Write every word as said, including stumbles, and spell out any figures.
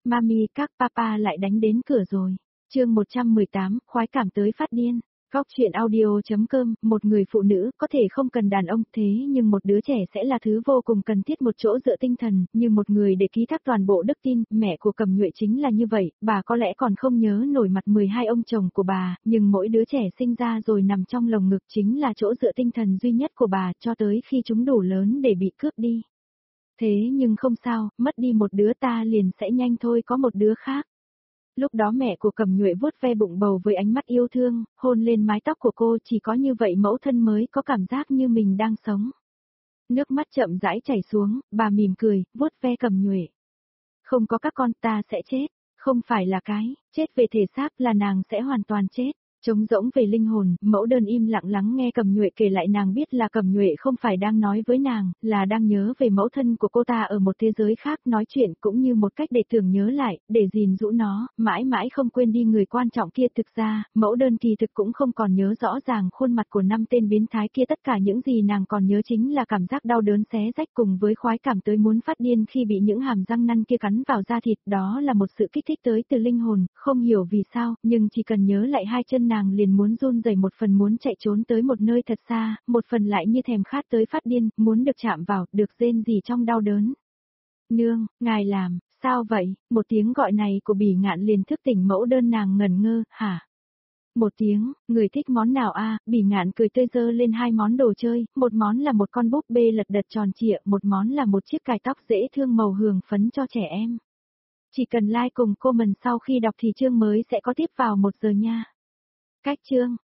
Mami, các papa lại đánh đến cửa rồi. Chương một trăm mười tám, khoái cảm tới phát điên. Góc truyện audio.com, một người phụ nữ có thể không cần đàn ông thế nhưng một đứa trẻ sẽ là thứ vô cùng cần thiết, một chỗ dựa tinh thần, như một người để ký thác toàn bộ đức tin. Mẹ của Cẩm Nhuệ chính là như vậy, bà có lẽ còn không nhớ nổi mặt mười hai ông chồng của bà, nhưng mỗi đứa trẻ sinh ra rồi nằm trong lồng ngực chính là chỗ dựa tinh thần duy nhất của bà cho tới khi chúng đủ lớn để bị cướp đi. Thế nhưng không sao, mất đi một đứa ta liền sẽ nhanh thôi có một đứa khác. Lúc đó mẹ của Cẩm Nhuệ vuốt ve bụng bầu với ánh mắt yêu thương, hôn lên mái tóc của cô, chỉ có như vậy mẫu thân mới có cảm giác như mình đang sống. Nước mắt chậm rãi chảy xuống, bà mỉm cười, vuốt ve Cẩm Nhuệ. Không có các con ta sẽ chết, không phải là cái, chết về thể xác là nàng sẽ hoàn toàn chết. Trống rỗng về linh hồn, mẫu đơn im lặng lắng nghe Cẩm Nhuệ kể lại, nàng biết là Cẩm Nhuệ không phải đang nói với nàng, là đang nhớ về mẫu thân của cô ta ở một thế giới khác, nói chuyện cũng như một cách để tưởng nhớ lại, để gìn giữ nó, mãi mãi không quên đi người quan trọng kia. Thực ra, mẫu đơn kỳ thực cũng không còn nhớ rõ ràng khuôn mặt của năm tên biến thái kia, tất cả những gì nàng còn nhớ chính là cảm giác đau đớn xé rách cùng với khoái cảm tới muốn phát điên khi bị những hàm răng năn kia cắn vào da thịt, đó là một sự kích thích tới từ linh hồn, không hiểu vì sao, nhưng chỉ cần nhớ lại hai chân nàng liền muốn run rẩy, một phần muốn chạy trốn tới một nơi thật xa, một phần lại như thèm khát tới phát điên, muốn được chạm vào, được rên rỉ trong đau đớn. Nương, ngài làm, sao vậy? Một tiếng gọi này của Bỉ Ngạn liền thức tỉnh mẫu đơn, nàng ngẩn ngơ, hả? Một tiếng, người thích món nào a? À? Bỉ Ngạn cười tươi giơ lên hai món đồ chơi, một món là một con búp bê lật đật tròn trịa, một món là một chiếc cài tóc dễ thương màu hường phấn cho trẻ em. Chỉ cần like cùng comment sau khi đọc thì chương mới sẽ có tiếp vào một giờ nha. Cách chương